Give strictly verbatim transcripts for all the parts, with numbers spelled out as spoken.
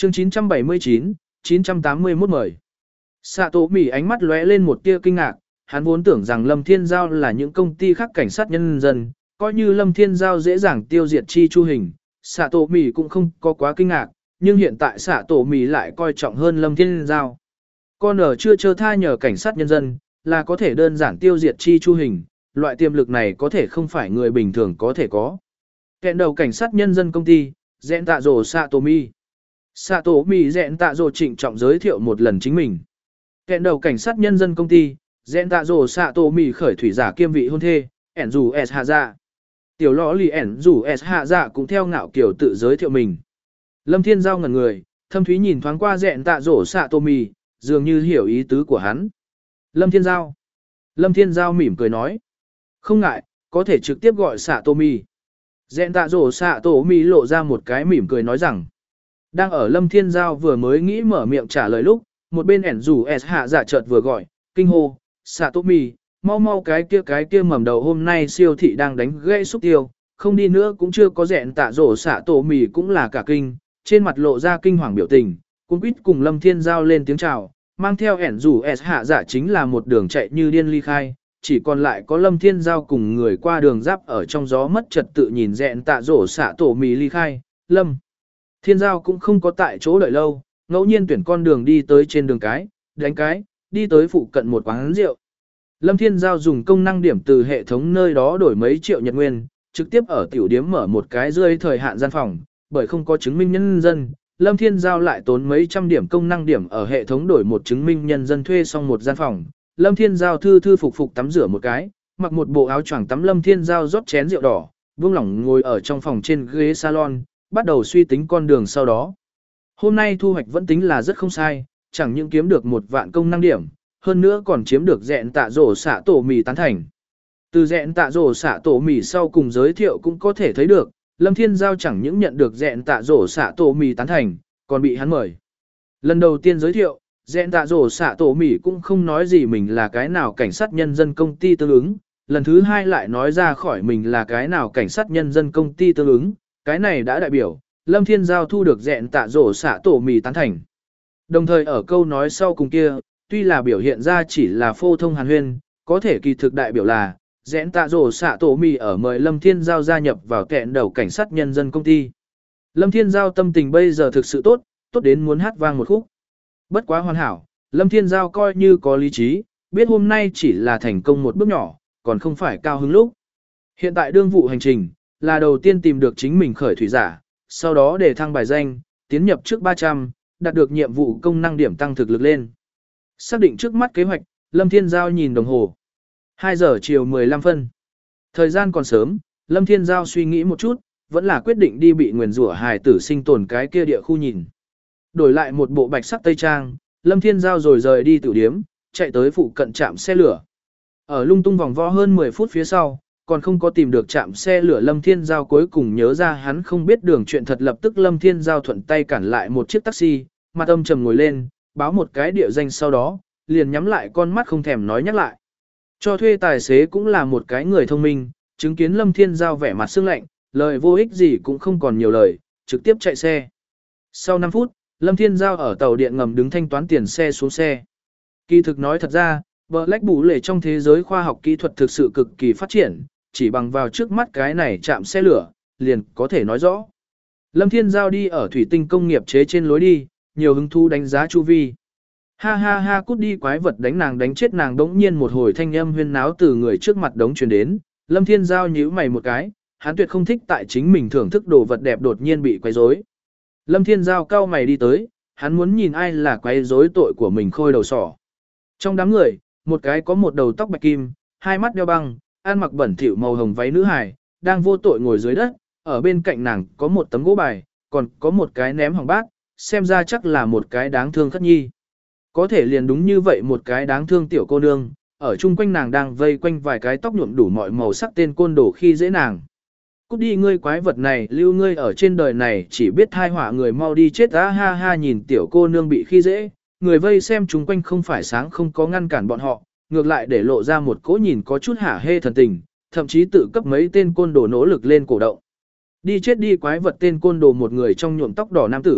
Chương chín trăm bảy mươi chín, chín trăm tám mươi mốt mời. Sạ tổ mỉ ánh mắt lóe lên một tia kinh ngạc, hắn vốn tưởng rằng Lâm Thiên Giao là những công ty khác cảnh sát nhân dân, coi như Lâm Thiên Giao dễ dàng tiêu diệt chi chu hình, Sạ tổ mỉ cũng không có quá kinh ngạc, nhưng hiện tại Sạ tổ mỉ lại coi trọng hơn Lâm Thiên Giao. Con ở chưa chơ tha nhờ cảnh sát nhân dân, là có thể đơn giản tiêu diệt chi chu hình, loại tiềm lực này có thể không phải người bình thường có thể có. Kẹn đầu cảnh sát nhân dân công ty, Dẹn Tạ Dồ Sạ tổ mỉ. Sạ tổ mỉ Dẹn Tạ Dồ trịnh trọng giới thiệu một lần chính mình. Kẹn đầu cảnh sát nhân dân công ty, Dẹn Tạ Dồ Sạ tổ mỉ khởi thủy giả kiêm vị hôn thê, ẻn dù S hạ dạ. Tiểu lõ lì ẻn dù S hạ dạ cũng theo ngạo kiểu tự giới thiệu mình. Lâm Thiên Giao ngẩn người, thâm thúy nhìn thoáng qua Dẹn Tạ Dồ Sạ tổ mỉ, dường như hiểu ý tứ của hắn. Lâm Thiên Giao. Lâm Thiên Giao mỉm cười nói. Không ngại, có thể trực tiếp gọi Sạ tổ mỉ. Dẹn Tạ Dồ Sạ tổ mỉ lộ ra một cái mỉm cười nói rằng. Đang ở Lâm Thiên Giao vừa mới nghĩ mở miệng trả lời lúc, một bên ẻn rủ S hạ dạ chợt vừa gọi, kinh hô, Sạ tổ mỉ, mau mau cái kia cái kia mầm đầu hôm nay siêu thị đang đánh gãy xúc tiêu, không đi nữa cũng chưa có Dẹn Tạ Dồ Sạ tổ mỉ cũng là cả kinh, trên mặt lộ ra kinh hoàng biểu tình, cũng quýt cùng Lâm Thiên Giao lên tiếng chào, mang theo ẻn rủ S hạ dạ chính là một đường chạy như điên ly khai, chỉ còn lại có Lâm Thiên Giao cùng người qua đường giáp ở trong gió mất trật tự nhìn Dẹn Tạ Dồ Sạ tổ mỉ ly khai, Lâm Thiên Giao cũng không có tại chỗ đợi lâu, ngẫu nhiên tuyển con đường đi tới trên đường cái, đánh cái, đi tới phụ cận một quán rượu. Lâm Thiên Giao dùng công năng điểm từ hệ thống nơi đó đổi mấy triệu nhật nguyên, trực tiếp ở tiểu điếm mở một cái rơi thời hạn gian phòng, bởi không có chứng minh nhân dân, Lâm Thiên Giao lại tốn mấy trăm điểm công năng điểm ở hệ thống đổi một chứng minh nhân dân thuê xong một gian phòng. Lâm Thiên Giao thư thư phục phục tắm rửa một cái, mặc một bộ áo choàng tắm. Lâm Thiên Giao rót chén rượu đỏ, buông lỏng ngồi ở trong phòng trên ghế salon, bắt đầu suy tính con đường sau đó. Hôm nay thu hoạch vẫn tính là rất không sai, chẳng những kiếm được một vạn công năng điểm, hơn nữa còn chiếm được Dẹn Tạ Dồ Sạ tổ mỉ tán thành. Từ Dẹn Tạ Dồ Sạ tổ mỉ sau cùng giới thiệu cũng có thể thấy được, Lâm Thiên Giao chẳng những nhận được Dẹn Tạ Dồ Sạ tổ mỉ tán thành, còn bị hắn mời. Lần đầu tiên giới thiệu, Dẹn Tạ Dồ Sạ tổ mỉ cũng không nói gì mình là cái nào cảnh sát nhân dân công ty tương ứng, lần thứ hai lại nói ra khỏi mình là cái nào cảnh sát nhân dân công ty tương ứng, cái này đã đại biểu, Lâm Thiên Giao thu được Dẹn Tạ Dồ Sạ tổ mỉ tán thành. Đồng thời ở câu nói sau cùng kia, tuy là biểu hiện ra chỉ là phô thông hàn huyên, có thể kỳ thực đại biểu là, Dẹn Tạ Dồ Sạ tổ mỉ ở mời Lâm Thiên Giao gia nhập vào kẹn đầu cảnh sát nhân dân công ty. Lâm Thiên Giao tâm tình bây giờ thực sự tốt, tốt đến muốn hát vang một khúc. Bất quá hoàn hảo, Lâm Thiên Giao coi như có lý trí, biết hôm nay chỉ là thành công một bước nhỏ, còn không phải cao hứng lúc. Hiện tại đương vụ hành trình, là đầu tiên tìm được chính mình khởi thủy giả, sau đó để thăng bài danh, tiến nhập trước ba trăm, đạt được nhiệm vụ công năng điểm tăng thực lực lên. Xác định trước mắt kế hoạch, Lâm Thiên Giao nhìn đồng hồ. hai giờ chiều mười lăm phân. Thời gian còn sớm, Lâm Thiên Giao suy nghĩ một chút, vẫn là quyết định đi bị nguyền rủa hài tử sinh tồn cái kia địa khu nhìn. Đổi lại một bộ bạch sắc tây trang, Lâm Thiên Giao rồi rời đi tiểu điếm, chạy tới phụ cận trạm xe lửa. Ở lung tung vòng vo hơn mười phút phía sau, còn không có tìm được trạm xe lửa, Lâm Thiên Giao cuối cùng nhớ ra hắn không biết đường chuyện thật. Lập tức Lâm Thiên Giao thuận tay cản lại một chiếc taxi, mặt âm trầm ngồi lên, báo một cái địa danh sau đó, liền nhắm lại con mắt không thèm nói nhắc lại. Cho thuê tài xế cũng là một cái người thông minh, chứng kiến Lâm Thiên Giao vẻ mặt sương lạnh, lời vô ích gì cũng không còn nhiều lời, trực tiếp chạy xe. Sau năm phút, Lâm Thiên Giao ở tàu điện ngầm đứng thanh toán tiền xe xuống xe. Kỳ thực nói thật ra, Black Bù lệ trong thế giới khoa học kỹ thuật thực sự cực kỳ phát triển, chỉ bằng vào trước mắt cái này chạm xe lửa, liền có thể nói rõ. Lâm Thiên Giao đi ở thủy tinh công nghiệp chế trên lối đi, nhiều hứng thú đánh giá chu vi. Ha ha ha, cút đi quái vật, đánh nàng đánh chết nàng. Đống nhiên một hồi thanh âm huyên náo từ người trước mặt đống truyền đến, Lâm Thiên Giao nhíu mày một cái, hắn tuyệt không thích tại chính mình thưởng thức đồ vật đẹp đột nhiên bị quấy rối. Lâm Thiên Giao cau mày đi tới, hắn muốn nhìn ai là quấy rối tội của mình khôi đầu sỏ. Trong đám người, một cái có một đầu tóc bạch kim, hai mắt đeo băng, ăn mặc bẩn thỉu màu hồng váy nữ hài, đang vô tội ngồi dưới đất, ở bên cạnh nàng có một tấm gỗ bài, còn có một cái ném hỏng bát, xem ra chắc là một cái đáng thương khất nhi. Có thể liền đúng như vậy một cái đáng thương tiểu cô nương, ở chung quanh nàng đang vây quanh vài cái tóc nhuộm đủ mọi màu sắc tên côn đồ khi dễ nàng. Cút đi ngươi quái vật này, lưu ngươi ở trên đời này chỉ biết thai họa người, mau đi chết. Á ha ha, nhìn tiểu cô nương bị khi dễ, người vây xem chung quanh không phải sáng không có ngăn cản bọn họ, ngược lại để lộ ra một cỗ nhìn có chút hả hê thần tình, thậm chí tự cấp mấy tên côn đồ nỗ lực lên cổ động. Đi chết đi quái vật, tên côn đồ một người trong nhuộm tóc đỏ nam tử,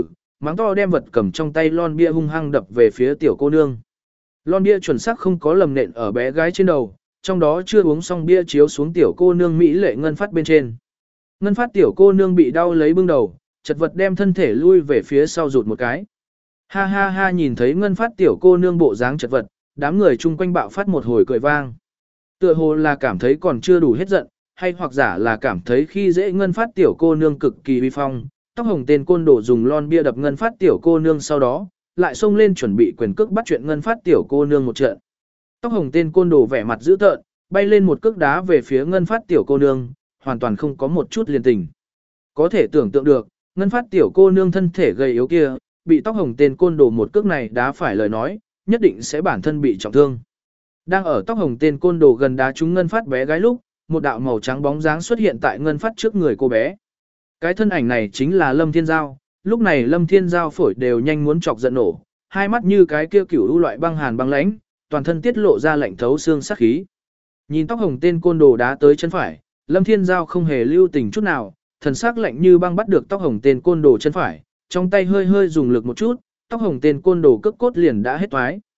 mắng to đem vật cầm trong tay lon bia hung hăng đập về phía tiểu cô nương. Lon bia chuẩn xác không có lầm nện ở bé gái trên đầu, trong đó chưa uống xong bia chiếu xuống tiểu cô nương mỹ lệ ngân phát bên trên. Ngân phát tiểu cô nương bị đau lấy bưng đầu, chật vật đem thân thể lui về phía sau rụt một cái. Ha ha ha, nhìn thấy ngân phát tiểu cô nương bộ dáng chật vật, đám người chung quanh bạo phát một hồi cười vang. Tựa hồ là cảm thấy còn chưa đủ hết giận, hay hoặc giả là cảm thấy khi dễ ngân phát tiểu cô nương cực kỳ uy phong, tóc hồng tên côn đồ dùng lon bia đập ngân phát tiểu cô nương, sau đó lại xông lên chuẩn bị quyền cước bắt chuyện ngân phát tiểu cô nương một trận. Tóc hồng tên côn đồ vẻ mặt dữ tợn, bay lên một cước đá về phía ngân phát tiểu cô nương, hoàn toàn không có một chút liên tình. Có thể tưởng tượng được, ngân phát tiểu cô nương thân thể gầy yếu kia, bị tóc hồng tên côn đồ một cước này đá phải lời nói, nhất định sẽ bản thân bị trọng thương. Đang ở tóc hồng tên côn đồ gần đá trúng ngân phát bé gái lúc, một đạo màu trắng bóng dáng xuất hiện tại ngân phát trước người cô bé. Cái thân ảnh này chính là Lâm Thiên Giao, lúc này Lâm Thiên Giao phổi đều nhanh muốn chọc giận nổ, hai mắt như cái kia cửu u loại băng hàn băng lãnh, toàn thân tiết lộ ra lạnh thấu xương sát khí. Nhìn tóc hồng tên côn đồ đá tới chân phải, Lâm Thiên Giao không hề lưu tình chút nào, thần sắc lạnh như băng bắt được tóc hồng tên côn đồ chân phải, trong tay hơi hơi dùng lực một chút, tóc hồng tên côn đồ cước cốt liền đã hết toái.